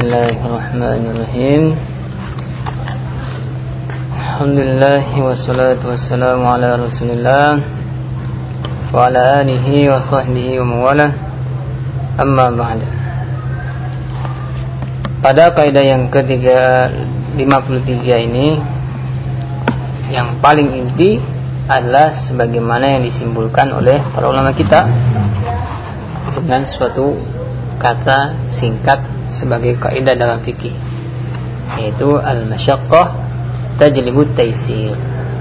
Bismillahirrahmanirrahim. Alhamdulillah wassalatu wassalamu ala Rasulillah wa ala alihi wa sahbihi wa mawalah. Amma ba'd. Pada kaidah yang ke-53 ini, yang paling inti adalah sebagaimana yang disimpulkan oleh para ulama kita dengan suatu kata singkat sebagai kaidah dalam fikih, yaitu al-masyaqqah tajlibut taysir.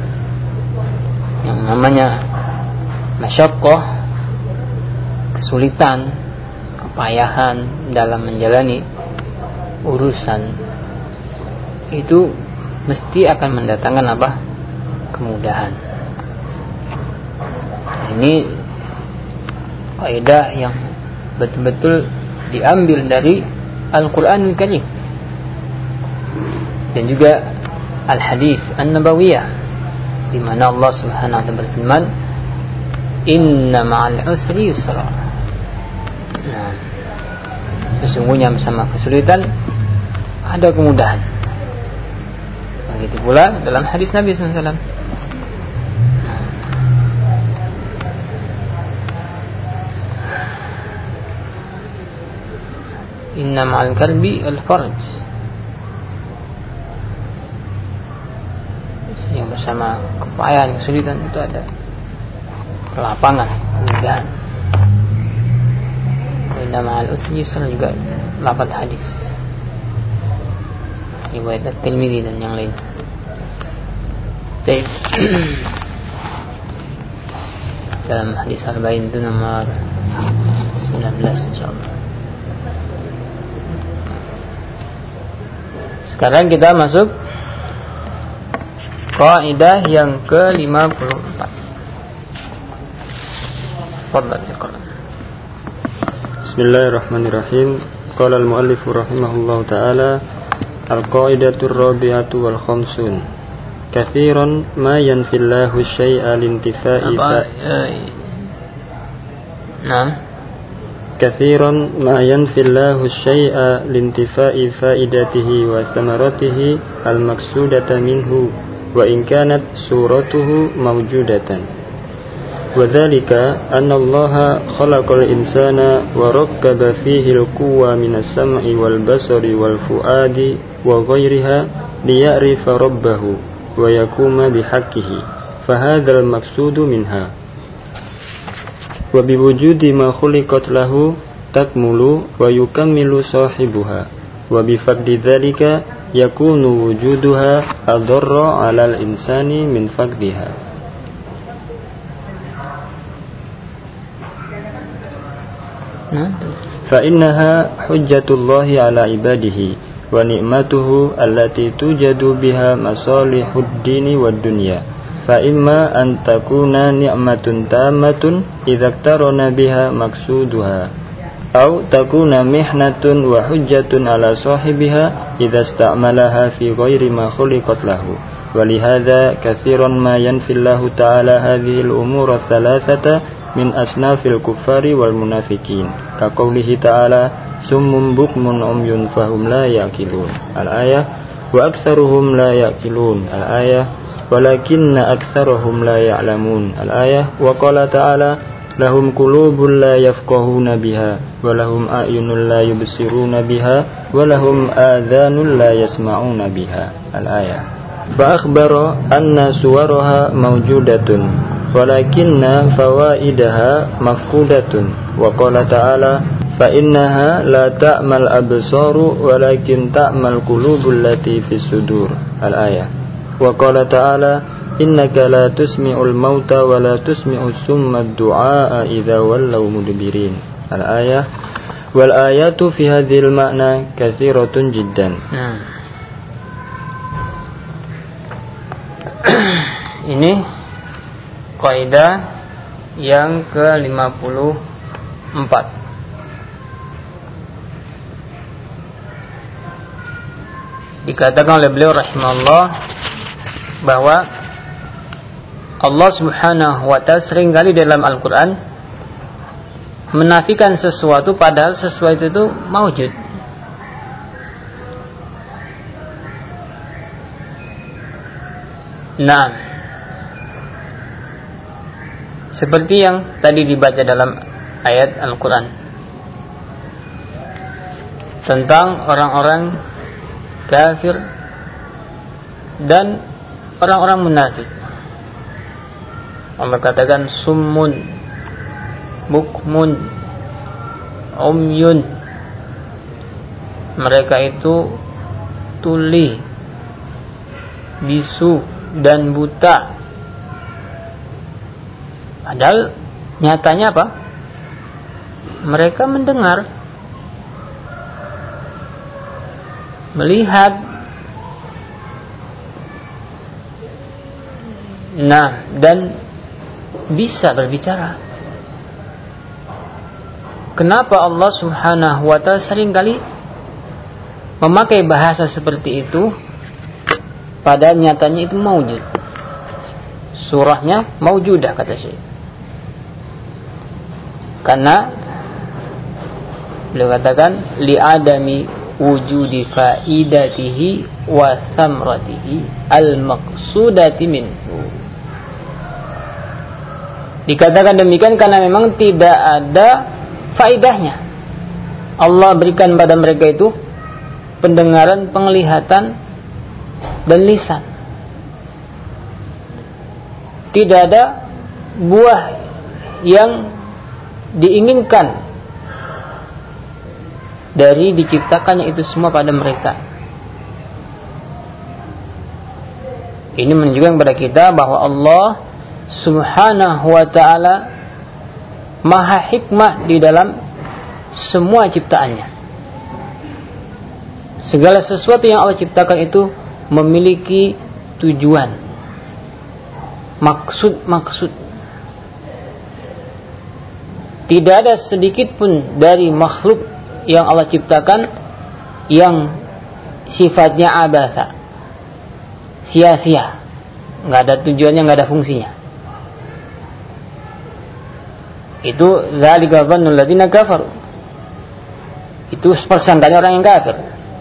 Yang namanya masyaqqah, kesulitan, kepayahan dalam menjalani urusan, itu mesti akan mendatangkan apa? Kemudahan. Ini kaidah yang betul-betul diambil dari Al-Quranul Karim dan juga Al-Hadis An-Nabawiyah, di mana Allah Subhanahu wa ta'ala berfirman, "Inna ma'al usri yusra." Nah, sesungguhnya bersama kesulitan ada kemudahan. Begitu pula dalam hadis Nabi SAW. Inna ma'al karbi al-farj. Yang bersama kepayahan, kesulitan itu ada kelapangan, kemudahan. Inna ma'al usri yusra juga lafaz hadis riwayat At-Tirmidzi dan yang lain. Baik. Dalam hadis Arba'in itu nomor 19 insyaallah. Sekarang kita masuk kaidah yang ke-54. Fadhal ya Qur'an. Bismillahirrahmanirrahim. Qala al-muallif rahimahullahu taala, al-qaidatur rabi'atu wal khamsun. Katsiran ma yanfillahu syai'a lintifa'i كثيرا ما ينفي الله الشيء لانتفاء فائدته وثمرته المقصودة منه وإن كانت صورته موجودة، وذلك أن الله خلق الإنسان وركب فيه القوة من السمع والبصر والفؤاد وغيرها ليعرف ربه ويقوم بحقه، فهذا المقصود منها. وبوجود ما خلقت له تكمل ويكمل صاحبها، وبفقد ذلك يكون وجودها أضر على الإنسان من فقدها. فإنها حجة الله على عباده ونعمته التي توجد بها مصالح الدين والدنيا، فإما أن تكون نعمة تامة إذا اقترن بها مقصودها، أو تكون محنة وحجة على صاحبها إذا استعملها في غير ما خلقت له. ولهذا كثيرا ما ينفي الله تعالى هذه الأمور الثلاثة من أصناف الكفار والمنافقين، كقوله تعالى: صم بكم عمي فهم لا يعقلون الآية، وأكثرهم لا يعقلون الآية، ولكن أكثرهم لا يعلمون الآية، وقال تعالى: لهم قلوب لا يفقهون بها ولهم أعين لا يبصرون بها ولهم آذان لا يسمعون بها الآية. فأخبر أن صورها موجودة ولكن فوائدها مفقودة، وقال تعالى: فإنها لا تعمى الأبصار ولكن تعمى القلوب التي في الصدور الآية. وقال تعالى: إنك لا تسمع الموتى ولا تسمع الصم الدعاء إذا ولوا مدبرين الآية. والآيات في هذه المعنى كثيرة جدا. Ini kaidah yang ke-54. Dikatakan oleh beliau rahimahullah bahwa Allah Subhanahu wa ta'ala seringkali dalam Al-Quran menafikan sesuatu padahal sesuatu itu maujud. Nah, seperti yang tadi dibaca dalam ayat Al-Quran tentang orang-orang kafir dan orang-orang munafik. Allah katakan summun, bukmun, umyun. Mereka itu tuli, bisu, dan buta. Padahal nyatanya apa? Mereka mendengar, melihat, dan bisa berbicara. Kenapa Allah Subhanahu wa ta'ala seringkali memakai bahasa seperti itu, padahal nyatanya itu maujud. Surahnya maujudah, kata Syekh. Karena beliau katakan li'adami wujudi faidatihi wa thamratihi al-maqsudati minhu. Dikatakan demikian karena memang tidak ada faidahnya. Allah berikan pada mereka itu pendengaran, penglihatan, dan lisan. Tidak ada buah yang diinginkan dari diciptakannya itu semua pada mereka. Ini menunjukkan kepada kita bahwa Allah Subhanahu wa ta'ala maha hikmah di dalam semua ciptaannya. Segala sesuatu yang Allah ciptakan itu memiliki tujuan, maksud. Tidak ada sedikit pun dari makhluk yang Allah ciptakan yang sifatnya abatha, sia-sia, nggak ada tujuannya, nggak ada fungsinya. Itu dzalika dzannul ladzina kafaru. Itu persangkanya orang yang kafir.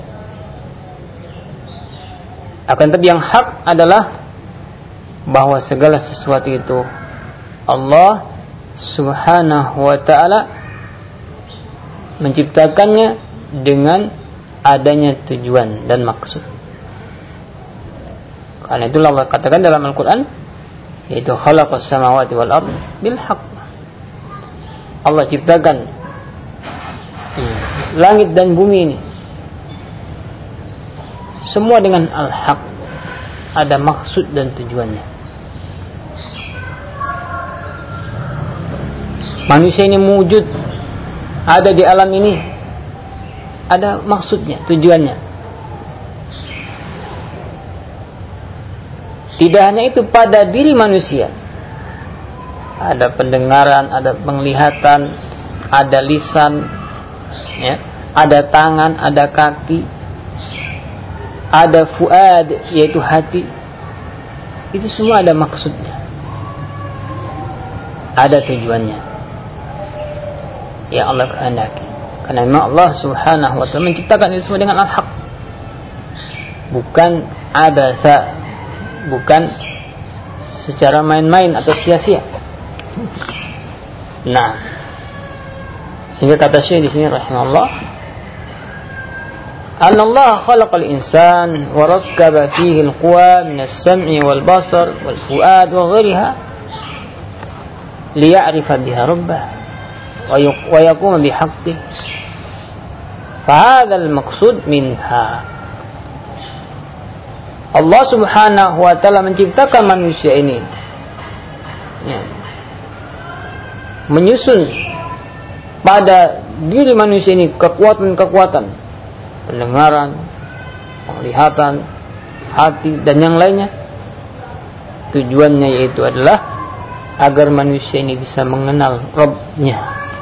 Akan tetapi yang hak adalah bahwa segala sesuatu itu Allah Subhanahu wa ta'ala menciptakannya dengan adanya tujuan dan maksud. Karena itulah Allah katakan dalam Al-Quran, yaitu khalaqas samawati wal ard bil haqq. Allah ciptakan langit dan bumi ini semua dengan al-haq, ada maksud dan tujuannya. Manusia ini wujud, ada di alam ini, ada maksudnya, tujuannya. Tidak hanya itu, pada diri manusia ada pendengaran, ada penglihatan, ada lisan, ya, ada tangan, ada kaki, ada fuad, yaitu hati. Itu semua ada maksudnya, ada tujuannya yang Allah kehendaki. Karena memang Allah Subhanahu wa ta'ala menciptakan itu semua dengan al-haq, bukan abatha, bukan secara main-main atau sia-sia. Nah, sehingga kata Syekh di sini rahimahullah, anna Allah khalaqal insan wa rakkaba fihi al-quwa min as-sam'i wal basar wal fuad wa ghayriha liya'rifa biha rabbah wa yaquma bihaqqihi. Fa hadha al-maqsud minha. Allah Subhanahu wa ta'ala menciptakan manusia ini, ya, menyusun pada diri manusia ini kekuatan-kekuatan, pendengaran, penglihatan, hati, dan yang lainnya. Tujuannya yaitu adalah agar manusia ini bisa mengenal Rabb-nya,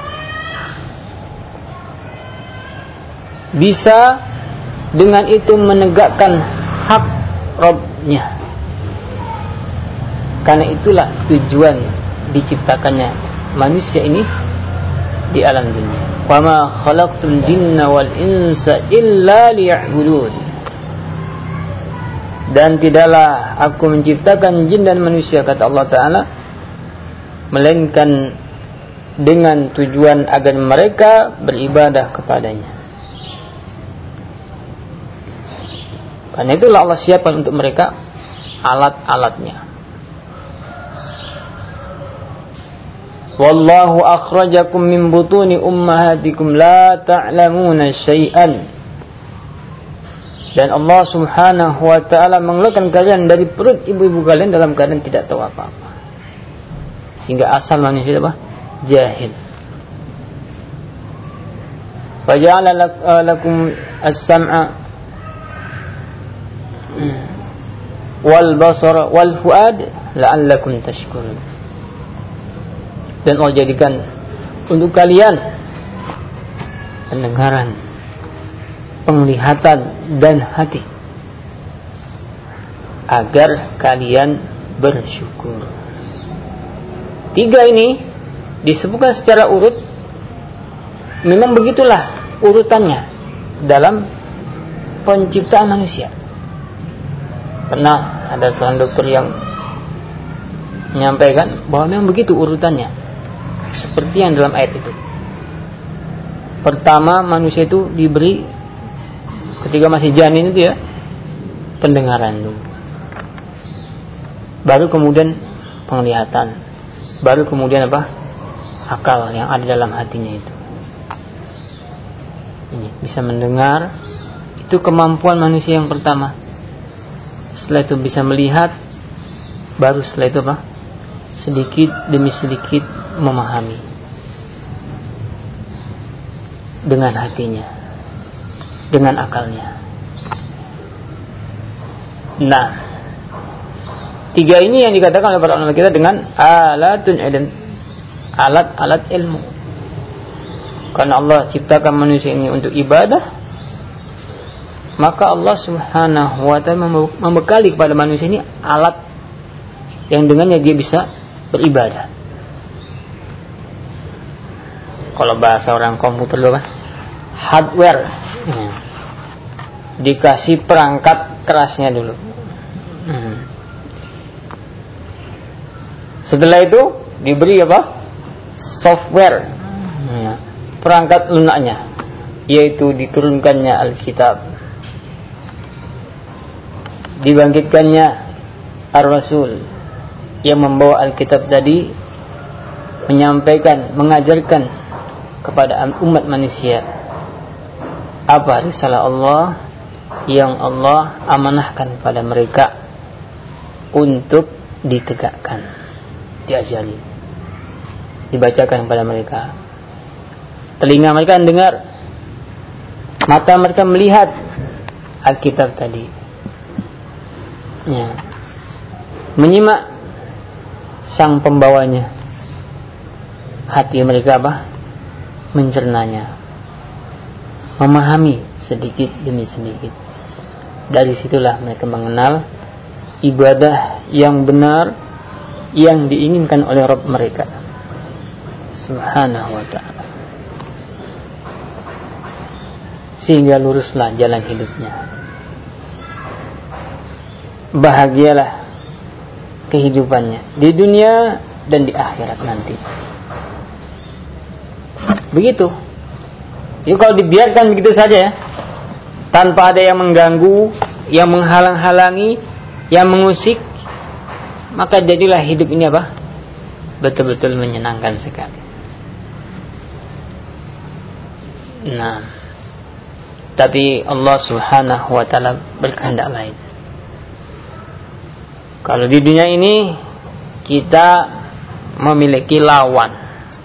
bisa dengan itu menegakkan hak Rabb-nya. Karena itulah tujuan diciptakannya manusia ini di alam dunia. Wa ma khalaqtul jinna wal insa illa liya'budun. Dan tidaklah aku menciptakan jin dan manusia, kata Allah Ta'ala, melainkan dengan tujuan agar mereka beribadah kepadanya. Karena itulah Allah siapkan untuk mereka alat-alatnya. Wallahu akhrajakum min butuni ummahatikum la ta'lamuna syai'an. Dan Allah Subhanahu wa ta'ala mengeluarkan kalian dari perut ibu-ibu kalian dalam keadaan tidak tahu apa-apa. Sehingga asal manusia apa? Jahil. Wa ja'ala lakum as-sam'a wal basara wal fuad la'allakum tashkurun. Dan Allah jadikan untuk kalian pendengaran, penglihatan dan hati agar kalian bersyukur. 3 ini disebutkan secara urut. Memang begitulah urutannya dalam penciptaan manusia. Pernah ada seorang dokter yang menyampaikan bahwa memang begitu urutannya, seperti yang dalam ayat itu. Pertama manusia itu diberi ketika masih janin itu ya, pendengaran dulu, baru kemudian penglihatan, baru kemudian apa? Akal yang ada dalam hatinya itu. Ini bisa mendengar, itu kemampuan manusia yang pertama. Setelah itu bisa melihat, baru setelah itu apa? Sedikit demi sedikit memahami dengan hatinya, dengan akalnya. Nah, 3 ini yang dikatakan oleh para ulama kita dengan alatun ilm, alat-alat ilmu. Karena Allah ciptakan manusia ini untuk ibadah, maka Allah Subhanahu wa ta'ala membekali kepada manusia ini alat yang dengannya dia bisa beribadah. Kalau bahasa orang komputer dulu apa? Hardware. Dikasih perangkat kerasnya dulu. Setelah itu diberi apa? Software. Perangkat lunaknya, yaitu diturunkannya Alkitab, dibangkitkannya Ar-Rasul yang membawa Alkitab tadi, menyampaikan, mengajarkan kepada umat manusia apa risalah Allah yang Allah amanahkan kepada mereka untuk ditegakkan, diajari, dibacakan kepada mereka. Telinga mereka mendengar, mata mereka melihat Alkitab tadi, ya. Menyimak sang pembawanya, hati mereka apa? Mencernanya, memahami sedikit demi sedikit. Dari situlah mereka mengenal ibadah yang benar yang diinginkan oleh Rabb mereka Subhanahu wa ta'ala, sehingga luruslah jalan hidupnya. Bahagialah kehidupannya di dunia dan di akhirat nanti. Begitu. Jadi kalau dibiarkan begitu saja ya, tanpa ada yang mengganggu, yang menghalang-halangi, yang mengusik, maka jadilah hidup ini apa? Betul-betul menyenangkan sekali. Nah, tapi Allah Subhanahu wa ta'ala berkehendak lain. Kalau di dunia ini kita memiliki lawan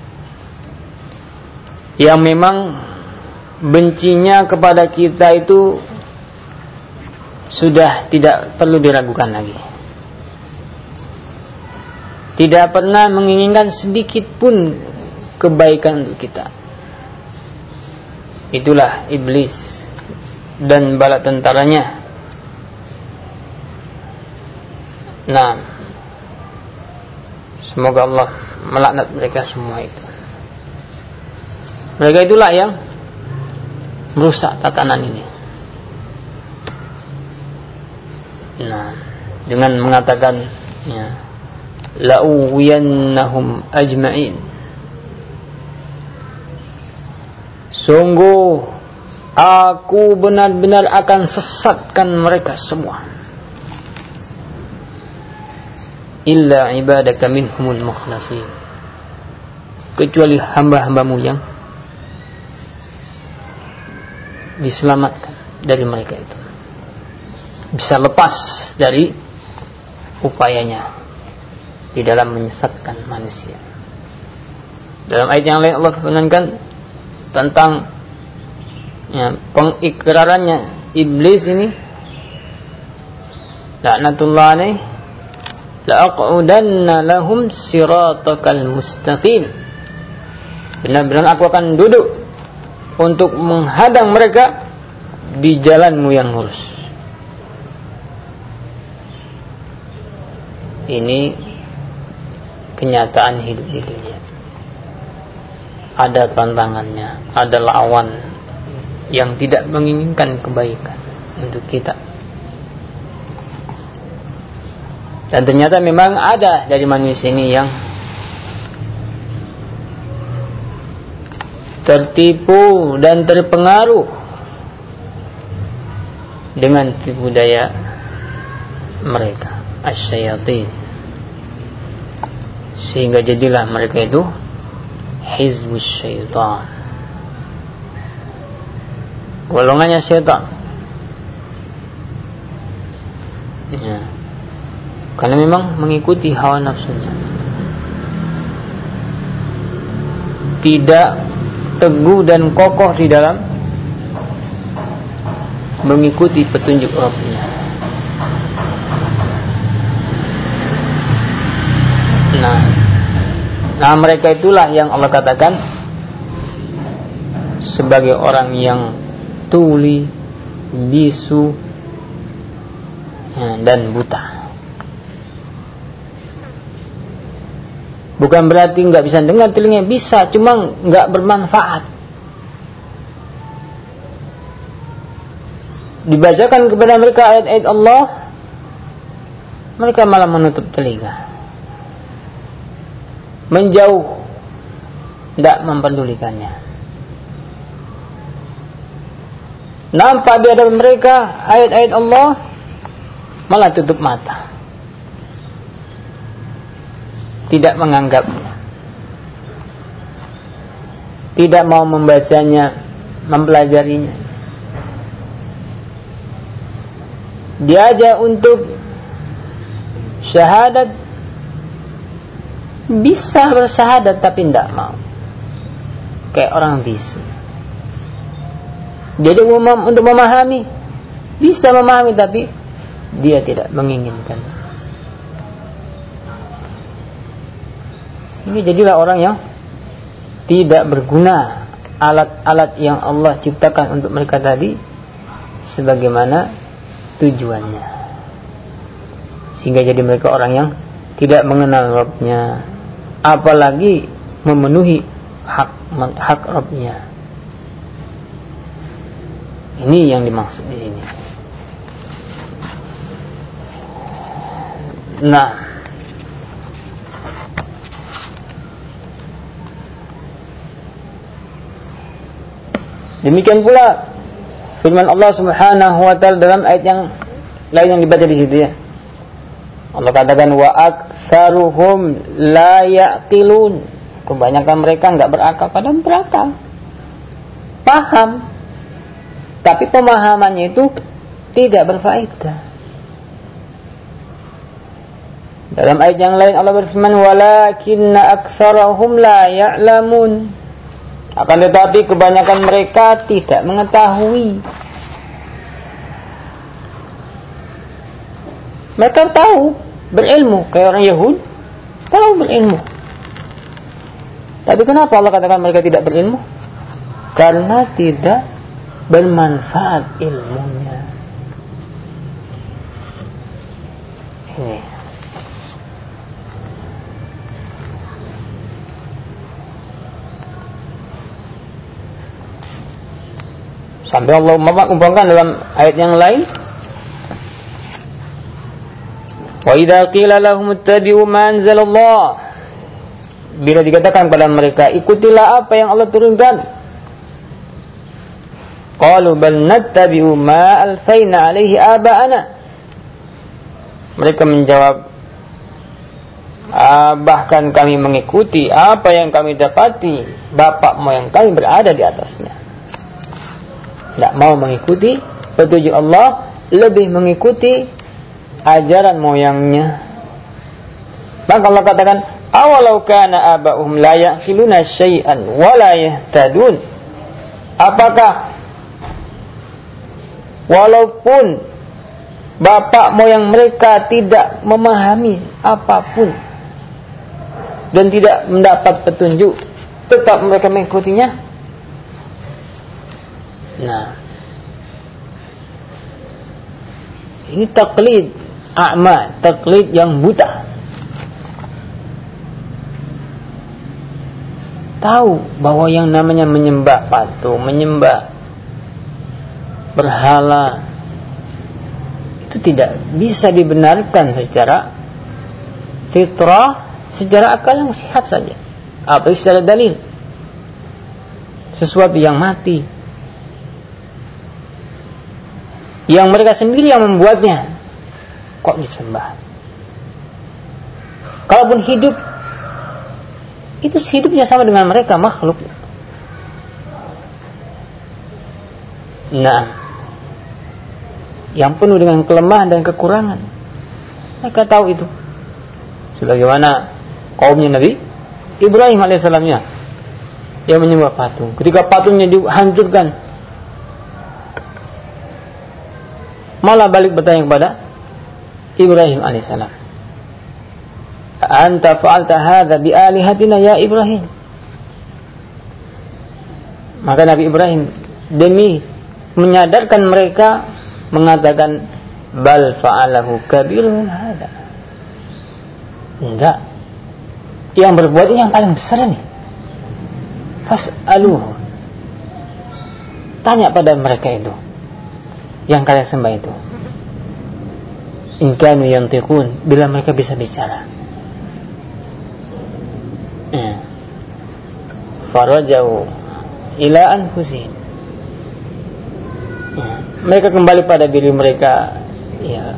yang memang bencinya kepada kita itu sudah tidak perlu diragukan lagi. Tidak pernah menginginkan sedikit pun kebaikan untuk kita. Itulah iblis dan bala tentaranya. Nah, semoga Allah melaknat mereka semua itu. Mereka itulah yang merusak tatanan ini. Nah, dengan mengatakan ya, la'uwiyannahum ajma'in, sungguh aku benar-benar akan sesatkan mereka semua, illa ibadaka minhumul mukhlasin, kecuali hamba-hambamu yang diselamatkan dari mereka itu, bisa lepas dari upayanya di dalam menyesatkan manusia. Dalam ayat yang lain Allah firmankan tentang ya, pengikrarannya iblis ini, laknatullah alaih, la'aqudanna lahum siratakal mustaqim, benar-benar aku akan duduk untuk menghadang mereka di jalanmu yang lurus. Ini kenyataan hidup di dunia. Ada tantangannya, ada lawan yang tidak menginginkan kebaikan untuk kita. Dan ternyata memang ada dari manusia ini yang tertipu dan terpengaruh dengan tipu daya mereka, asy-syayatin, sehingga jadilah mereka itu hizbus syaitan, golongannya syaitan ya, karena memang mengikuti hawa nafsunya, tidak teguh dan kokoh di dalam mengikuti petunjuk Rabb-Nya. Nah, mereka itulah yang Allah katakan sebagai orang yang tuli, bisu, dan buta. Bukan berarti nggak bisa dengar, telinga bisa, cuma nggak bermanfaat. Dibacakan kepada mereka ayat-ayat Allah, mereka malah menutup telinga, menjauh, tidak memperdulikannya. Nampak di hadapan mereka ayat-ayat Allah, malah tutup mata, tidak menganggapnya, tidak mau membacanya, mempelajarinya. Diajak untuk syahadat, bisa bersyahadat tapi tidak mau, kayak orang bisu. Diajak untuk memahami, bisa memahami tapi dia tidak menginginkan. Ini jadilah orang yang tidak berguna alat-alat yang Allah ciptakan untuk mereka tadi sebagaimana tujuannya, sehingga jadi mereka orang yang tidak mengenal Rabb-Nya, apalagi memenuhi hak Rabb-Nya. Ini yang dimaksud di sini. Nah, demikian pula firman Allah Subhanahu wa taala dalam ayat yang lain yang dibaca di situ ya. Allah katakan wa aktsaruhum la yaqilun. Kebanyakan mereka enggak berakal, padahal berakal. Paham. Tapi pemahamannya itu tidak berfaedah. Dalam ayat yang lain Allah berfirman walakinna aktsarahum la ya'lamun. Akan tetapi kebanyakan mereka tidak mengetahui. Mereka tahu berilmu, kayak orang Yahudi tahu berilmu. Tapi kenapa Allah katakan mereka tidak berilmu? Karena tidak bermanfaat ilmunya. Ini. Sampai Allah umpamakan dalam ayat yang lain Wa idza qila lahum ittabi'u ma anzalallah, bila dikatakan pada mereka ikutilah apa yang Allah turunkan, qalu bal nattabi'u ma alfaina alaihi aba'ana, mereka menjawab, bahkan kami mengikuti apa yang kami dapati bapak moyang kami berada di atasnya. Tidak mau mengikuti petunjuk Allah, lebih mengikuti ajaran moyangnya. Maka Allah katakan, awalau kana aba'uhum la ya'qiluna syai'an wa la yahtadun, apakah walaupun bapak moyang mereka tidak memahami apapun dan tidak mendapat petunjuk, tetap mereka mengikutinya? Nah, ini taklid a'ma, taklid yang buta. Tahu bahwa yang namanya menyembah patung, menyembah berhala, itu tidak bisa dibenarkan secara fitrah, secara akal yang sehat saja, apalagi secara dalil. Sesuatu yang mati, yang mereka sendiri yang membuatnya, kok disembah? Kalaupun hidup, itu hidupnya sama dengan mereka, makhluk. Nah, yang penuh dengan kelemahan dan kekurangan, mereka tahu itu. Sebagaimana kaumnya Nabi Ibrahim alaihissalamnya, yang menyembah patung. Ketika patungnya dihancurkan, malah balik bertanya kepada Ibrahim alaihissalam, anta fa'alta hadza bi alihatina ya Ibrahim. Maka Nabi Ibrahim demi menyadarkan mereka mengatakan, bal fa'alahu kabiruhum hadza. Enggak, yang berbuat ini yang paling besar ini. Fas'aluhu, tanya pada mereka itu yang kalian sembah itu, in kanu yantiqun, bila mereka bisa bicara. Farajau ila anfusihim, mereka kembali pada diri mereka. Ya,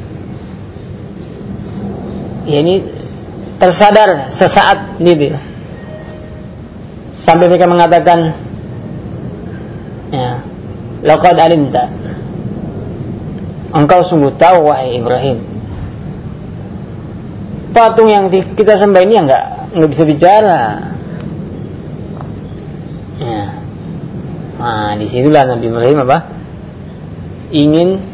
ini tersadar sesaat ini, sampai mereka mengatakan, ya, laqad alimta, engkau sungguh tahu wahai Ibrahim, patung yang kita sembah ini enggak bisa bicara. Ya. Nah, disitulah Nabi Ibrahim ingin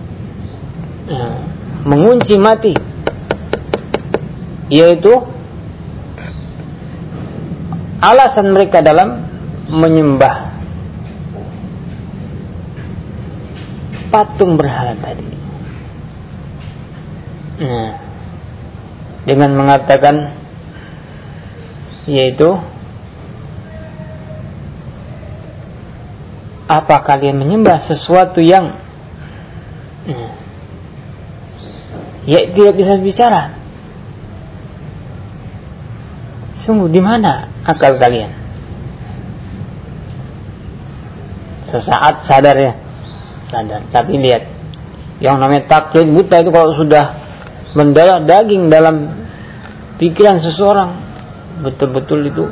mengunci mati, yaitu alasan mereka dalam menyembah patung berhala tadi. Nah, dengan mengatakan, yaitu, apa kalian menyembah sesuatu yang tidak bisa bicara? Sungguh di mana akal kalian? Sesaat sadar ya, sadar. Tapi lihat, yang namanya taklid buta itu kalau sudah mendarah daging dalam pikiran seseorang, betul-betul itu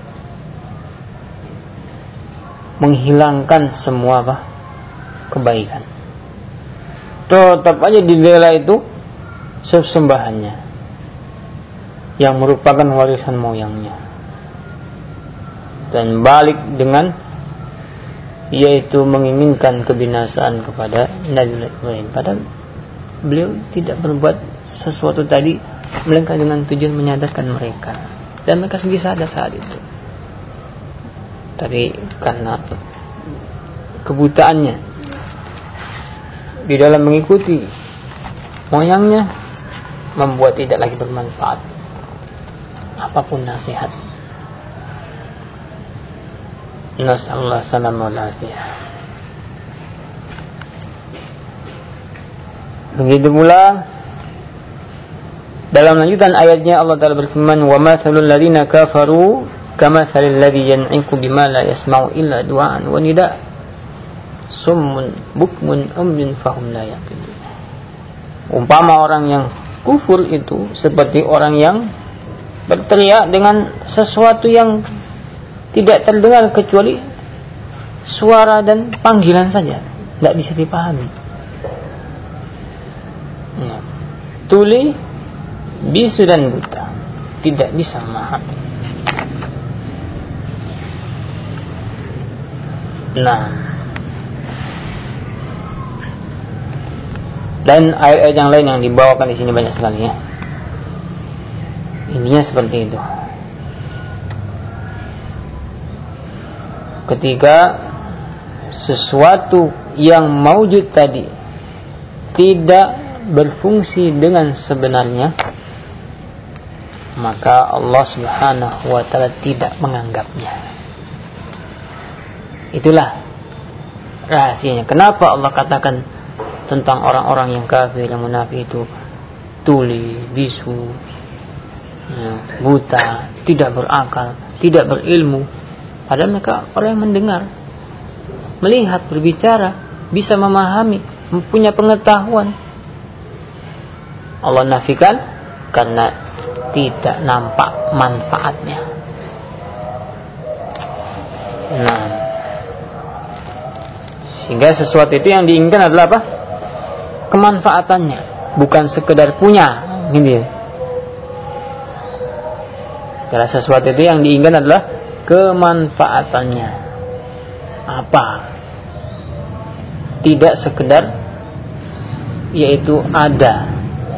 menghilangkan semua kebaikan. Tetap aja dibela itu sesembahannya yang merupakan warisan moyangnya, dan balik dengan yaitu menginginkan kebinasaan kepada Nabi Ibrahim. Padahal beliau tidak berbuat sesuatu tadi melainkan dengan tujuan menyadarkan mereka, dan mereka sendiri sadar saat itu. Tapi karena kebutaannya di dalam mengikuti moyangnya, membuat tidak lagi bermanfaat apapun nasihat. Nasallahu salamul afiyah. Begitu pula Dalam lanjutan ayatnya Allah Ta'ala berfirman, "Wa mathalul ladzina kafaru kamathalil ladzi yan'iqu bima la yasma'u illa du'aan wa nida' summun bukmun umyun fahum la yaqilun." Umpama orang yang kufur itu seperti orang yang berteriak dengan sesuatu yang tidak terdengar kecuali suara dan panggilan saja, tidak bisa dipahami. Ya. Tuli, bisu dan buta tidak bisa memahami. Nah, dan ayat-ayat yang lain yang dibawakan di sini banyak sekali ya. Intinya seperti itu. Ketika sesuatu yang maujud tadi tidak berfungsi dengan sebenarnya, maka Allah Subhanahu wa ta'ala tidak menganggapnya. Itulah rahasianya. Kenapa Allah katakan tentang orang-orang yang kafir, yang munafik itu tuli, bisu, buta, tidak berakal, tidak berilmu. Padahal mereka orang yang mendengar, melihat, berbicara, bisa memahami, mempunyai pengetahuan. Allah nafikan karena tidak nampak manfaatnya. Nah, sehingga sesuatu itu yang diinginkan adalah apa? Kemanfaatannya, bukan sekedar punya, gitu ya. Karena sesuatu itu yang diinginkan adalah kemanfaatannya. Apa? Tidak sekedar yaitu ada.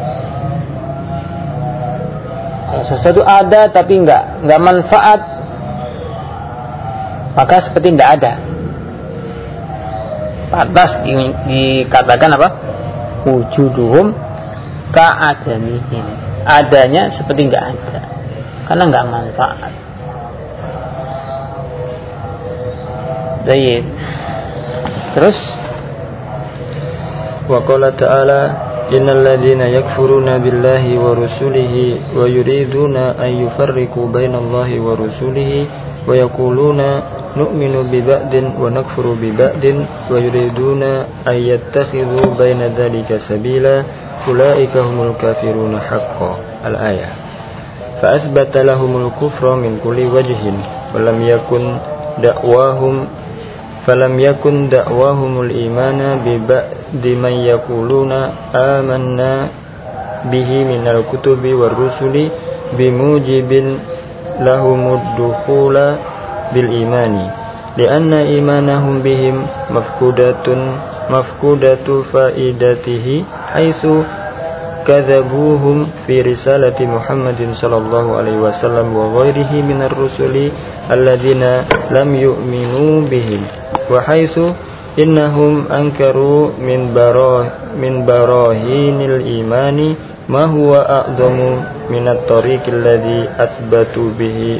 Kalau sesuatu ada tapi enggak manfaat, maka seperti tidak ada. Pantas dikatakan apa? Wujuduhum ka'adamihim. Adanya seperti enggak ada, karena enggak manfaat. Baik. Terus wa qala ta'ala innal ladzina yakfuruna billahi wa rusulihi wa yuriduna an yufarriqu bainallahi wa rusulihi wa yaquluna nu'minu bi ba'din wa nakfuru bi ba'din wa yuriduna an yattakhidhu baina dzalika sabila ulaika humul kafiruna haqqan. Al-ayah. Fa asbata lahumul kufra min kulli wajhin wa lam yakun da'wahumul imana bi ba'di man yaquluna amanna bihi minal kutubi war rusuli bimujibin lahumud dukhula bil imani lianna imanahum bihim mafkudatu faidatihi haitsu kadzabuhum fi risalati Muhammadin sallallahu alaihi wasallam wa ghairihi minar rusuli alladzina lam yu'minu bihim wa haitsu innahum ankaru min barahinil imani ma huwa a'zamu min at-tariqil ladzi asbatu bihi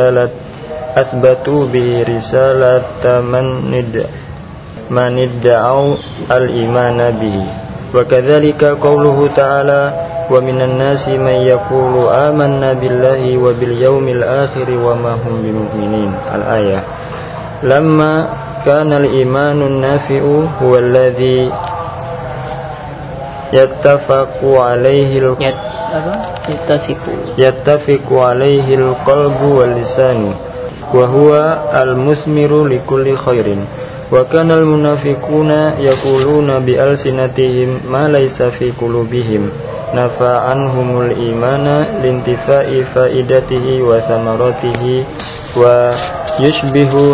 risalata man idda'u al-imana bihi wa kadzalika qauluhu ta'ala wa minan nasi man yaqulu amanna billahi wa bil yaumil akhir wa ma hum bimu'minin. Al-ayah. Lamma kana al-imanun nafi'u huwa alladhi yattafiqu alayhi al-qalbu wal lisanu wa huwa al-musmiru li kulli khairin wa kana al-munafiquna yaquluna bi alsinatihim ma laysa fi qulubihim nafa'anhumul imana lintifa'i faidatihi wa samaratihi wa yushbihu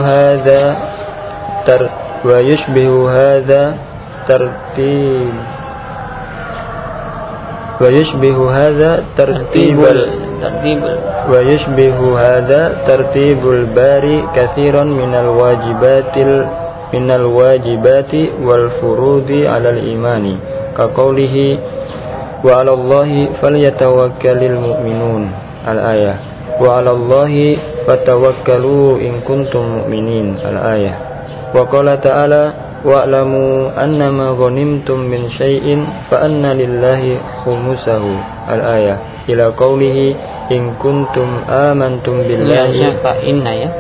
hadha tartibul bari katsiran minal wajibati wal furudi 'alal imani ka qawlihi wa 'alallahi falyatawakkalul mu'minun. Al-ayah. Wa 'alallahi fatawakkalu in kuntum mu'minin. Al-ayah. Wa qala ta'ala wa'lamu annama ghanimtum min syai'in fa anna lillahi khumusahu al-ayah ila qawlihi in kuntum amantum billahi fa inna ya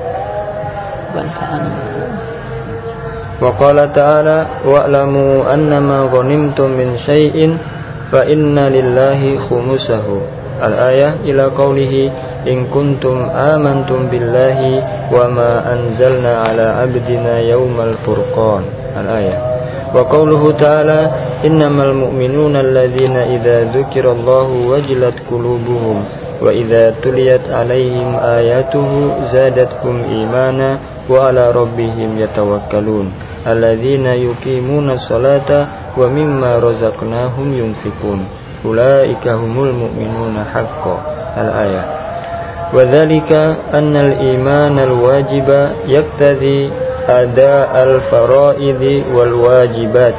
wa qala ta'ala wa'lamu annama ghanimtum min syai'in fa inna lillahi khumusahu al-ayah ila qawlihi in kuntum amantum billahi wa ma anzalna ala abdina yawmal furqan al-ayah wa qawluhu ta'ala innamal mu'minuna alladhina idza dzukirallahu wajilat qulubuhum wa idza tuliyat alaihim ayatuhu zadatuhum imana wa ala rabbihim yatawakkalun alladhina yuqimuna sholata wa mimma razaqnahum yunfikun ulaika humul mu'minuna haqqan al-ayah وذلك أن الإيمان الواجب يقتضي أداء الفرائض والواجبات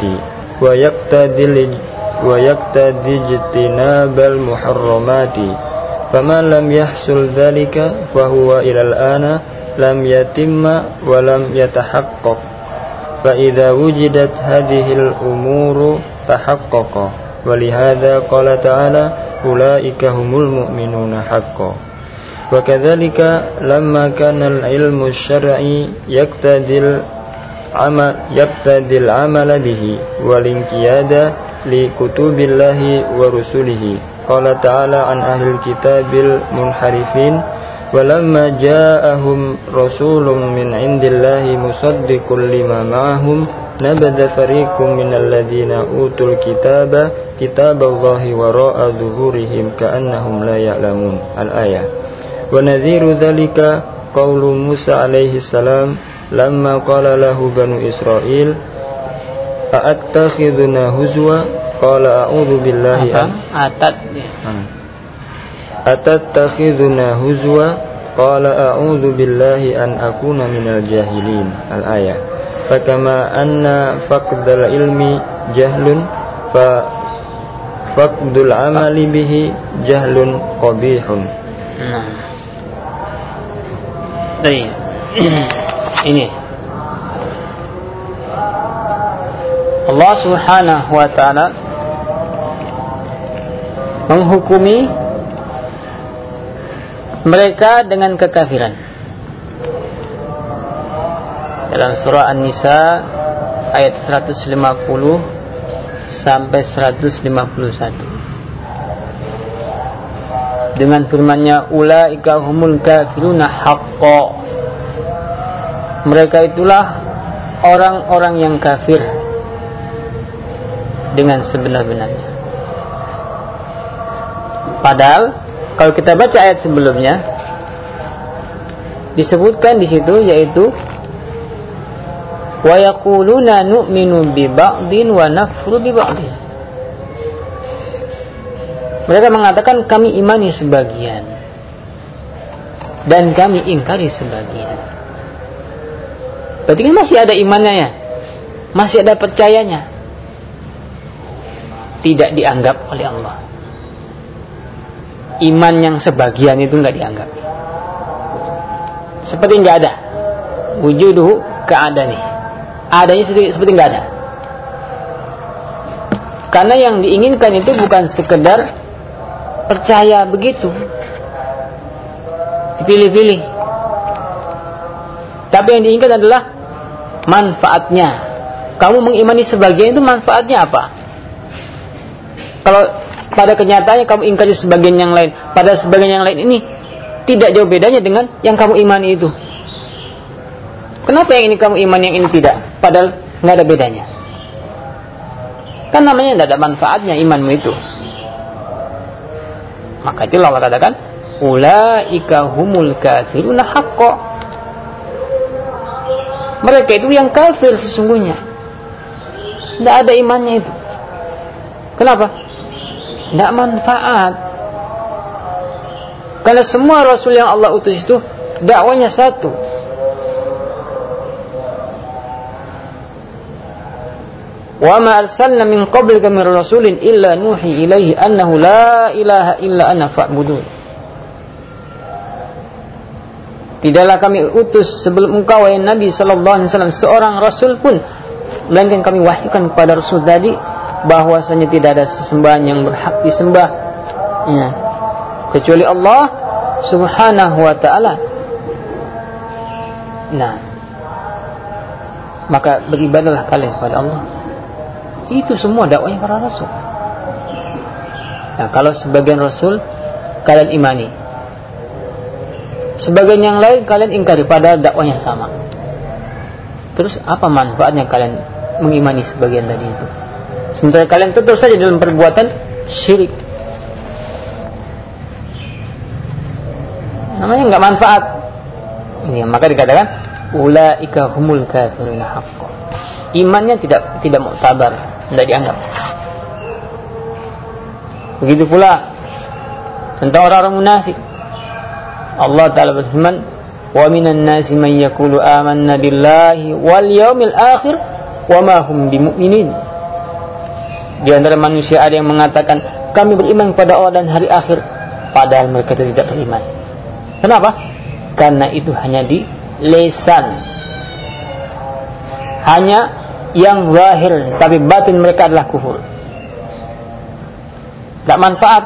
ويقتضي اجتناب المحرمات فما لم يحصل ذلك فهو إلى الآن لم يتم ولم يتحقق فإذا وجدت هذه الأمور تحقق ولهذا قال تعالى أولئك هم المؤمنون حقا وكذلك لما كان العلم الشرعي يقتضي العمل به والانقياد لكتب الله ورسله قال تعالى عن أهل الكتاب المنحرفين ولما جاءهم رسول من عند الله مصدق لما معهم نبذ فريق من الذين أوتوا الكتاب كتاب الله وراء ظهورهم كأنهم لا يعلمون الآية ونذير ذلك قول موسى عليه السلام لما قال له بنو إسرائيل أأتخذنا هزوا قال أعوذ بالله أتتخذنا هزوا قال أعوذ بالله أن أكون من الجاهلين الآية فكما أن فقد العلم جهل ففقد العمل به جهل قبيح. Baik. Ini Allah Subhanahu wa taala menghukumi mereka dengan kekafiran. Dalam surah An-Nisa ayat 150 sampai 151. Dengan firman-Nya ulaika humul kafiruna haqqo, mereka itulah orang-orang yang kafir dengan sebenar-benarnya. Padahal kalau kita baca ayat sebelumnya disebutkan di situ yaitu wa yaquluna nu'minu bi ba'din wa nakfuru bi ba'din. Mereka mengatakan kami imani sebagian dan kami ingkari sebagian. Berarti kan masih ada imannya ya, masih ada percayanya. Tidak dianggap oleh Allah. Iman yang sebagian itu enggak dianggap. Seperti enggak ada. Wujuduhu ka'adani. Adanya seperti enggak ada. Karena yang diinginkan itu bukan sekedar percaya begitu, dipilih-pilih. Tapi yang diinginkan adalah manfaatnya. Kamu mengimani sebagian itu manfaatnya apa? Kalau pada kenyataannya kamu ingkari sebagian yang lain, pada sebagian yang lain ini tidak jauh bedanya dengan yang kamu imani itu. Kenapa yang ini kamu imani, yang ini tidak? Padahal nggak ada bedanya. Kan namanya tidak ada manfaatnya imanmu itu. Maka itu Allah katakan ulaika humul kafiruna haqqo, mereka itu yang kafir sesungguhnya, tidak ada imannya itu. Kenapa? Tidak manfaat. Karena semua Rasul yang Allah utus itu dakwanya satu. Wa ma arsalna min qablika min rasulin illa nuhi ilaihi annahu la ilaha illa ana fa'budun. Tidaklah kami utus sebelum engkau wahai Nabi sallallahu alaihi wasallam seorang rasul pun melainkan kami wahyukan kepada Rasul tadi bahwasanya tidak ada sesembahan yang berhak disembah kecuali Allah Subhanahu wa ta'ala. Nah, maka beribadahlah kalian kepada Allah. Itu semua dakwahnya para Rasul. Nah, kalau sebagian Rasul kalian imani, sebagian yang lain kalian ingkari, padahal dakwahnya sama. Terus apa manfaatnya kalian mengimani sebagian tadi itu, sementara kalian tetap saja dalam perbuatan syirik? Namanya enggak manfaat. Ini maka dikatakan ulaika humul kafirun haqqan. Imannya tidak muktabar, tidak dianggap. Begitu pula tentang orang-orang munafik. Allah Ta'ala berfirman, wa minan nasi man yaqulu amanna billahi wal yawmil akhir wa ma hum bimu'minin. Di antara manusia ada yang mengatakan kami beriman kepada Allah dan hari akhir, padahal mereka tidak beriman. Kenapa? Karena itu hanya di lisan, hanya yang zahir, tapi batin mereka adalah kufur. Tak manfaat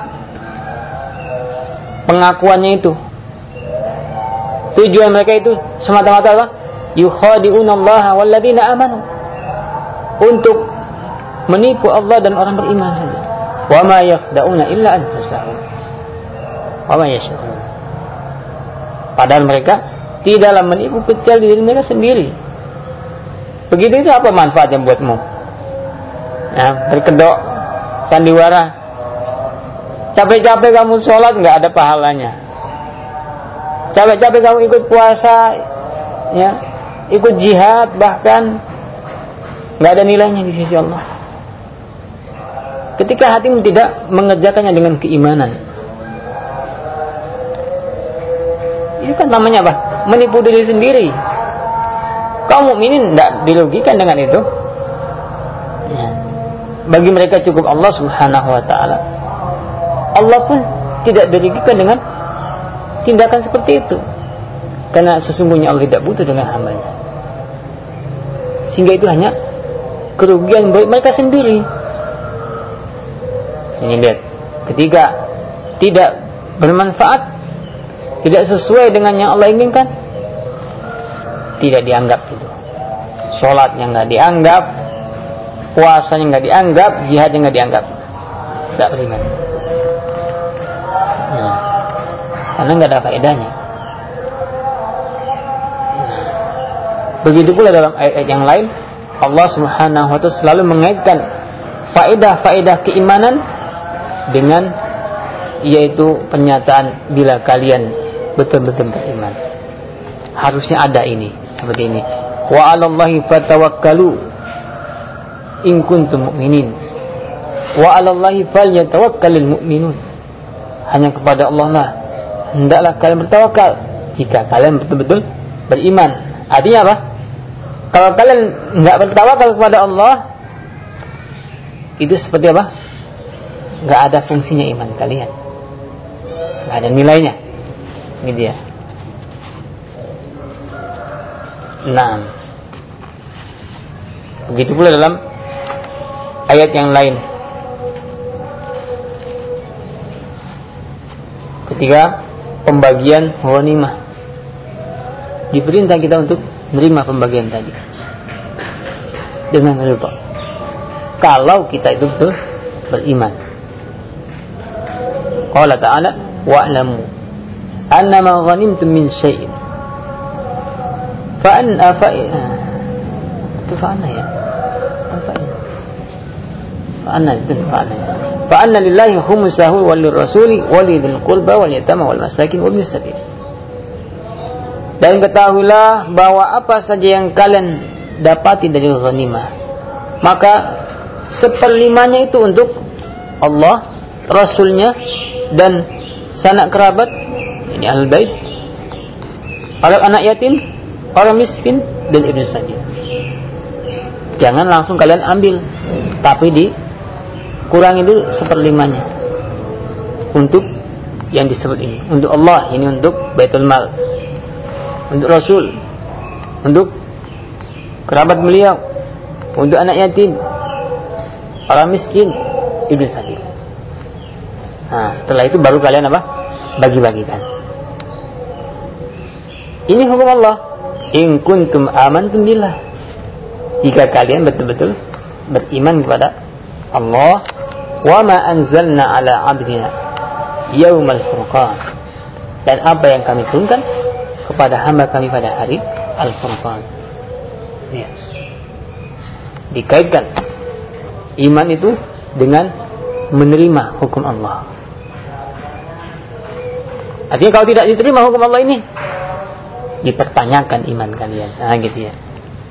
pengakuannya itu. Tujuan mereka itu semata-mata apa? Yukhadi'unallaha walladzina amanu, untuk menipu Allah dan orang beriman saja. Wa ma yakhda'una illa anfusahum wa ma yash'urun. Padahal mereka tidaklah menipu kecuali diri mereka sendiri. Begitu itu apa manfaatnya buatmu? Nah, berkedok, sandiwara, capek-capek kamu sholat nggak ada pahalanya. Capek-capek kamu ikut puasa, ya, ikut jihad, bahkan nggak ada nilainya di sisi Allah. Ketika hatimu tidak mengerjakannya dengan keimanan, itu kan namanya apa? Menipu diri sendiri. Kaum mukminin tidak dirugikan dengan itu. Ya. Bagi mereka cukup Allah Subhanahu wa ta'ala. Allah pun tidak dirugikan dengan tindakan seperti itu, karena sesungguhnya Allah tidak butuh dengan hambanya. Sehingga itu hanya kerugian bagi mereka sendiri. Ini lihat, ketika tidak bermanfaat, tidak sesuai dengan yang Allah inginkan, tidak dianggap itu. Sholatnya nggak dianggap, puasanya nggak dianggap, jihadnya nggak dianggap, nggak beriman. Nah, karena nggak ada faedahnya. Begitu pula dalam ayat yang lain, Allah Subhanahu wa ta'ala selalu mengaitkan faedah-faedah keimanan dengan, yaitu pernyataan bila kalian betul-betul beriman. Harusnya ada ini, seperti ini. Wa 'alallahi fatawakkalu in kuntum mu'minin. Wa 'alallahi falyatawakkalul mu'minun. Hanya kepada Allah lah hendaklah kalian bertawakal jika kalian betul-betul beriman. Artinya apa? Kalau kalian enggak bertawakal kepada Allah, itu seperti apa? Enggak ada fungsinya iman kalian, enggak ada nilainya. Ini dia. Nah, begitu pula dalam ayat yang lain, ketika pembagian ghanimah, diperintah kita untuk menerima pembagian tadi dengan ridha, kalau kita itu betul beriman. Qala ta'ala wa'lamu annama ghanimtum min syai'in fa'anna fa'anna lillahi khumsahu wal lirrasuli wal lidhil qurba wal yatama wal masakin wal sabil. Dan ketahuilah bahwa apa saja yang kalian dapati dari ghanimah, maka seperlimanya itu untuk Allah, Rasulnya, dan sanak kerabat, ini ahlul bait, anak yatim, orang miskin, dan ibnu sabil. Jangan langsung kalian ambil, tapi dikurangi dulu seperlimanya untuk yang disebut ini, untuk Allah, ini untuk baitul mal, untuk Rasul, untuk kerabat beliau, untuk anak yatim, orang miskin, ibnu sabil. Nah, setelah itu baru kalian apa? Bagi-bagikan. Ini hukum Allah. In kuntum amantum billah. Jika kalian betul-betul beriman kepada Allah, wa ma anzalna ala 'abdina yaumal furqan, dan apa yang kami turunkan kepada hamba kami pada hari al-furqan. Ya. Dikaitkan iman itu dengan menerima hukum Allah. Artinya kalau tidak diterima hukum Allah ini, dipertanyakan iman kalian. Nah, gitu ya.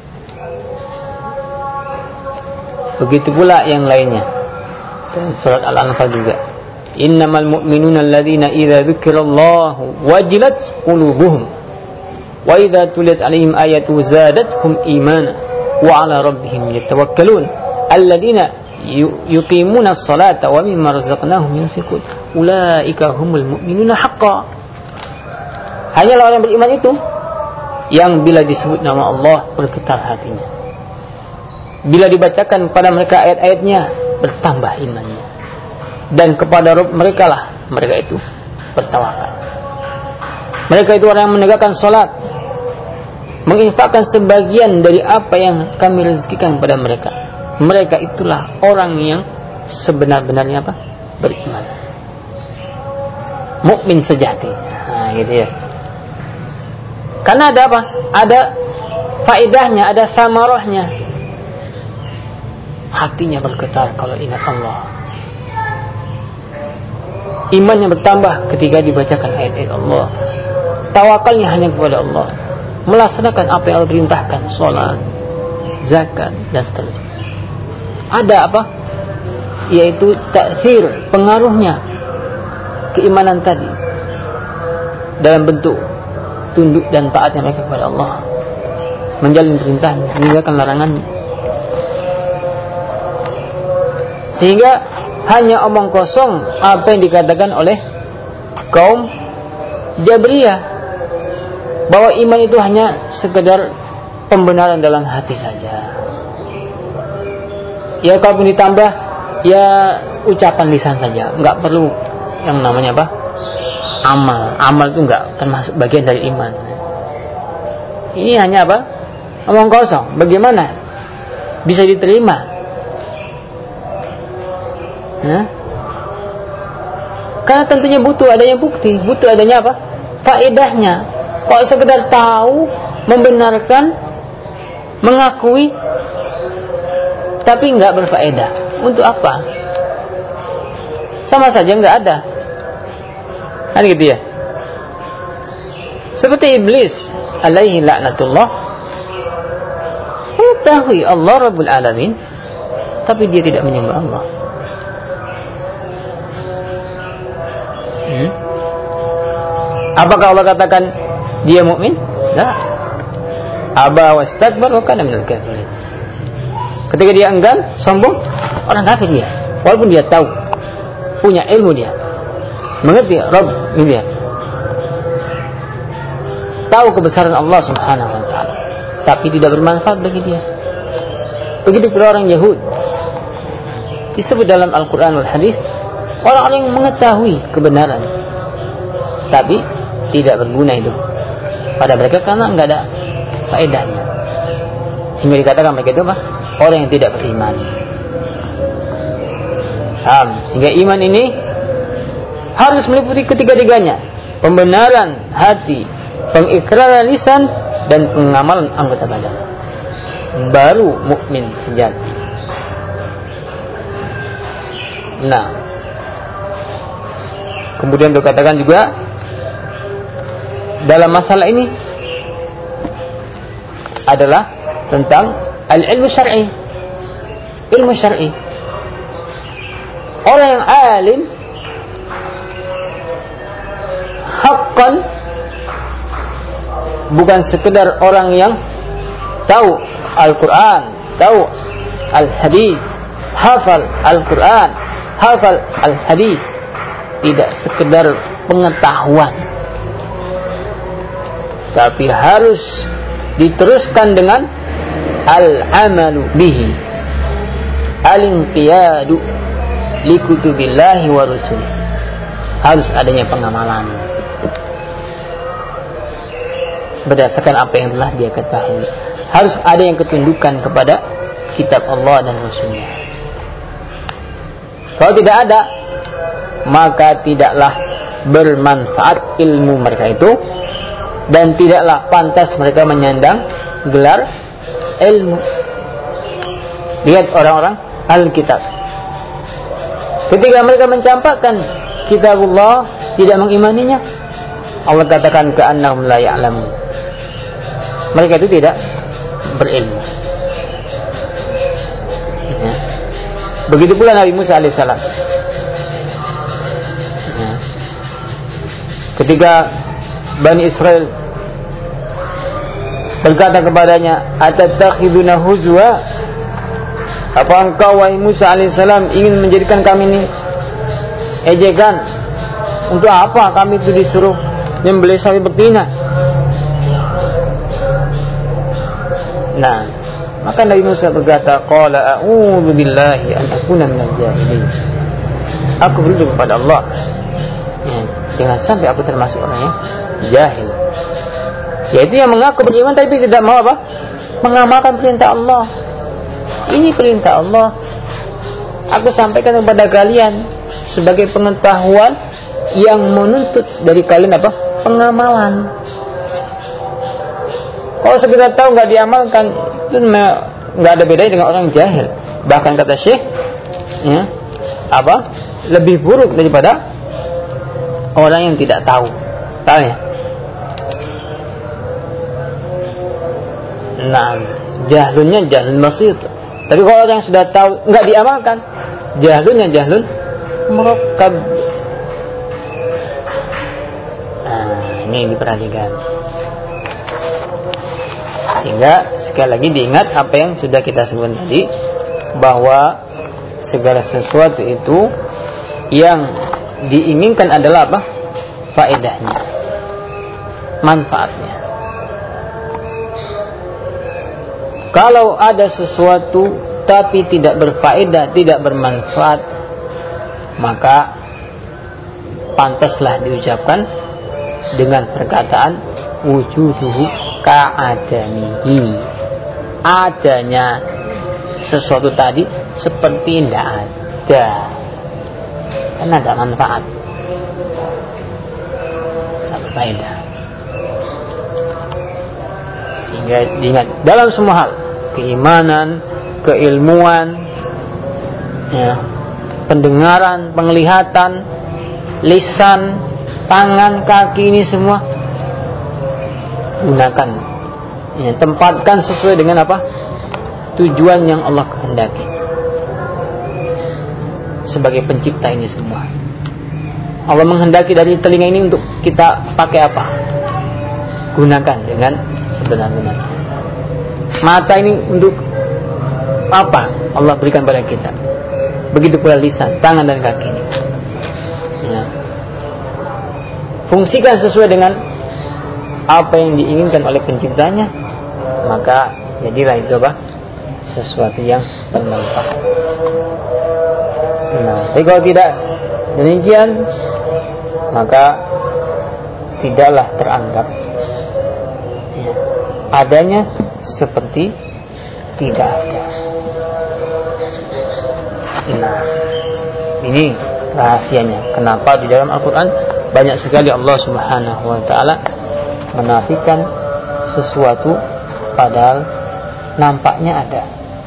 Begitu pula yang lainnya. Dalam surat Al-Anfal juga. Innamal mu'minuna alladzina idza dzukirallahu wajilat qulubuhum wa idza tuliyat 'alaihim ayatu zadatuhum imana wa 'ala rabbihim yatawakkalun alladzina yuqimuna as-salata wa mimma razaqnahum yunfiqun ulaika humul mu'minuna haqqan. Hanyalah orang beriman itu yang bila disebut nama Allah bergetar hatinya. Bila dibacakan kepada mereka ayat-ayatnya, bertambah imannya. Dan kepada Rabb mereka lah mereka itu bertawakal. Mereka itu orang yang menegakkan salat, menginfakkan sebagian dari apa yang kami rezekikan kepada mereka. Mereka itulah orang yang sebenar-benarnya apa? Beriman. Mukmin sejati. Nah, gitu ya. Karena ada apa? Ada faedahnya, ada samarahnya. Hatinya bergetar kalau ingat Allah. Imannya bertambah ketika dibacakan ayat-ayat Allah. Tawakalnya hanya kepada Allah. Melaksanakan apa yang Allah perintahkan, salat, zakat, dan seterusnya. Ada apa? Yaitu ta'thir, pengaruhnya keimanan tadi dalam bentuk tunduk dan taatnya mereka kepada Allah, menjalin perintahnya, meninggalkan larangannya. Sehingga hanya omong kosong apa yang dikatakan oleh kaum Jabriyah, bahwa iman itu hanya sekedar pembenaran dalam hati saja. Ya kalaupun ditambah, ya ucapan lisan saja, nggak perlu yang namanya apa? Amal. Amal itu nggak termasuk bagian dari iman. Ini hanya apa? Omong kosong. Bagaimana bisa diterima? Karena tentunya butuh adanya bukti, butuh adanya apa? Faedahnya. Kalau sekedar tahu, membenarkan, mengakui, tapi nggak berfaedah, untuk apa? Sama saja nggak ada. Kan gitu ya. Seperti iblis alaihi laknatullah, mengetahui Allah Rabbul Alamin, tapi dia tidak menyembah Allah. Apakah Allah katakan dia mukmin? Tidak. Aba wastakbar wa kana minal kafirin. Ketika dia enggan, sombong, orang kafir dia. Walaupun dia tahu, punya ilmu dia, mengerti Rabb dia, tahu kebesaran Allah Subhanahu wa taala, tapi tidak bermanfaat bagi dia. Begitu pula orang Yahud. Disebut dalam Al-Qur'an wal Hadis, orang-orang yang mengetahui kebenaran, tapi tidak berguna itu pada mereka karena enggak ada faedahnya. Sehingga dikatakan mereka itu apa? Orang yang tidak beriman. Sehingga iman ini harus meliputi ketiga-tiganya: pembenaran hati, pengikraran lisan, dan pengamalan anggota badan. Baru mukmin sejati. Nah, kemudian dikatakan juga dalam masalah ini adalah tentang al-ilmu syar'i. Ilmu syar'i. Orang yang alim haqqan, bukan sekedar orang yang tahu Al-Quran, tahu Al-Hadis, hafal Al-Quran, hafal Al-Hadis, tidak sekedar pengetahuan, tapi harus diteruskan dengan al-amalu bihi, al-inqiyadu li kutubillahi wa rusulih. Harus adanya pengamalan berdasarkan apa yang telah dia ketahui. Harus ada yang ketundukan kepada kitab Allah dan Rasulnya. Kalau tidak ada, maka tidaklah bermanfaat ilmu mereka itu, dan tidaklah pantas mereka menyandang gelar ilmu. Lihat orang-orang Alkitab, ketika mereka mencampakkan kitabullah, tidak mengimaninya, Allah katakan ka'annahum la ya'lamun. Mereka itu tidak berilmu. Ya. Begitu pula Nabi Musa alaihissalam. Ya. Ketika Bani Israel berkata kepadanya, "Atattakhiduna huzwa?" Apa engkau wahai Musa alaihissalam ingin menjadikan kami ini ejekan? Untuk apa kami itu disuruh menyembelih sapi betina? Nah, maka Nabi Musa berkata, "Qala a'udzu billahi an akuna minal jahilin." Aku berlindung kepada Allah, ya, jangan sampai aku termasuk orang yang jahil. Yaitu yang mengaku beriman tapi tidak mau apa? Mengamalkan perintah Allah. Ini perintah Allah. Aku sampaikan kepada kalian sebagai pengetahuan yang menuntut dari kalian apa? Pengamalan. Kalau sekedar tahu nggak diamalkan, itu nggak ada bedanya dengan orang jahil. Bahkan kata Syekh, ya, apa? Lebih buruk daripada orang yang tidak tahu. Tahu ya? Nah, jahlunnya jahlun basit. Tapi kalau orang yang sudah tahu nggak diamalkan, jahlunnya jahlun murakkab. Nah, ini diperhatikan. Sehingga sekali lagi diingat apa yang sudah kita sebutkan tadi, bahwa segala sesuatu itu yang diinginkan adalah apa? Faedahnya, manfaatnya. Kalau ada sesuatu tapi tidak berfaedah, tidak bermanfaat, maka pantaslah diucapkan dengan perkataan wujuduhu ka'adamihi. Adanya sesuatu tadi seperti tidak ada, karena tidak manfaat, tidak berfaedah. Sehingga diingat dalam semua hal, keimanan, keilmuan, ya, pendengaran, penglihatan, lisan, tangan, kaki, ini semua gunakan, ya, tempatkan sesuai dengan apa? Tujuan yang Allah kehendaki. Sebagai pencipta ini semua, Allah menghendaki dari telinga ini untuk kita pakai apa? Gunakan dengan sebenar-benarnya. Mata ini untuk apa Allah berikan pada kita? Begitu pula lisan, tangan dan kaki ini, ya. Fungsikan sesuai dengan apa yang diinginkan oleh penciptanya, maka jadilah itu apa? Sesuatu yang bermanfaat. Nah, tapi kalau tidak demikian, maka tidaklah teranggap, ya, adanya seperti tidak ada. Nah, ini rahasianya. Kenapa di dalam Al-Quran banyak sekali Allah Subhanahu wa ta'ala menafikan sesuatu padahal nampaknya ada.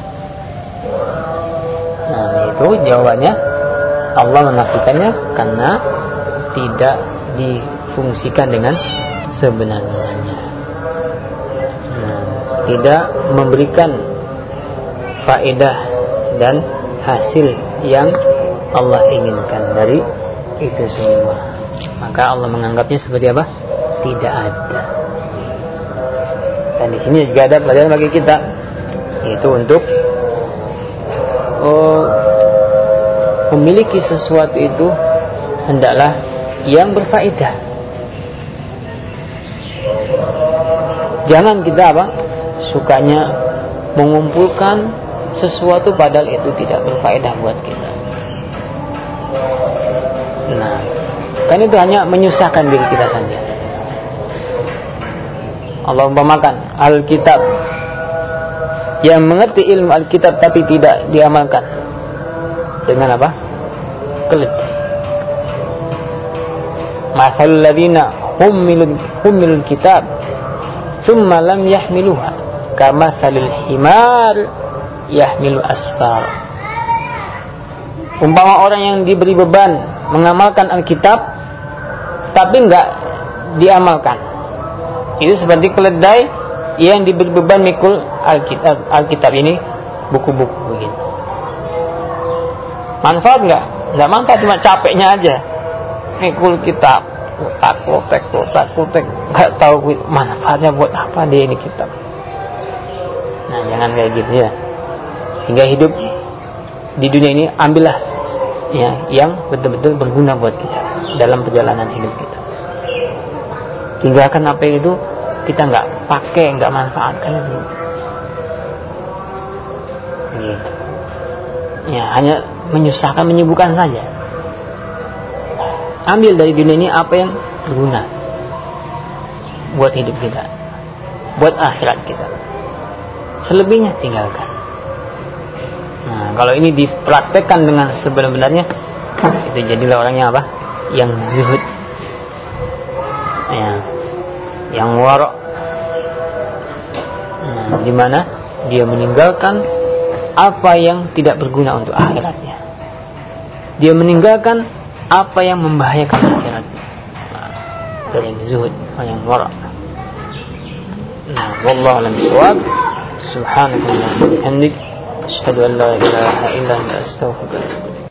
Nah, itu jawabannya, Allah menafikannya karena tidak difungsikan dengan sebenar-benarnya. Nah, tidak memberikan faedah dan hasil yang Allah inginkan dari itu semua. Maka Allah menganggapnya seperti apa? Tidak ada. Dan di sini juga ada pelajaran bagi kita, yaitu untuk memiliki sesuatu itu hendaklah yang berfaedah. Jangan kita apa? Sukanya mengumpulkan sesuatu padahal itu tidak berfaedah buat kita. Nah, kan itu hanya menyusahkan diri kita saja. Allah umpamakan Alkitab, yang mengerti ilmu Alkitab tapi tidak diamalkan, dengan apa? Keledai. Mathalul ladzina humilul kitab thumma lam yahmiluha kamathalil himar yahmilu asfar. Umpama orang yang diberi beban mengamalkan Alkitab tapi enggak diamalkan, itu seperti keledai yang diberi beban mikul Alkitab ini, buku-buku begini. Manfaat enggak? Enggak manfaat, cuma capeknya aja. Mikul kitab, kotak, enggak tahu manfaatnya buat apa dia ini kitab. Nah, jangan kayak gitu ya. Hingga hidup di dunia ini ambillah ya yang betul-betul berguna buat kita dalam perjalanan hidup kita. Tinggalkan apa itu kita enggak pakai, enggak manfaatkan itu. Gitu. Ya, hanya menyusahkan, menyibukkan saja. Ambil dari dunia ini apa yang berguna buat hidup kita, buat akhirat kita. Selebihnya tinggalkan. Nah, kalau ini dipraktekkan dengan sebenar-benarnya, itu jadilah orang yang apa? Yang zuhud, ya, yang wara'. Nah, di mana dia meninggalkan apa yang tidak berguna untuk akhiratnya. Dia meninggalkan apa yang membahayakan akhiratnya. Nah, yang zuhud, yang wara'. Nah, wallahu a'lam bishawab. Subhanakallahumma wa bihamdik, asyhadu an la ilaha illa anta, astaghfiruka wa atubu ilaik.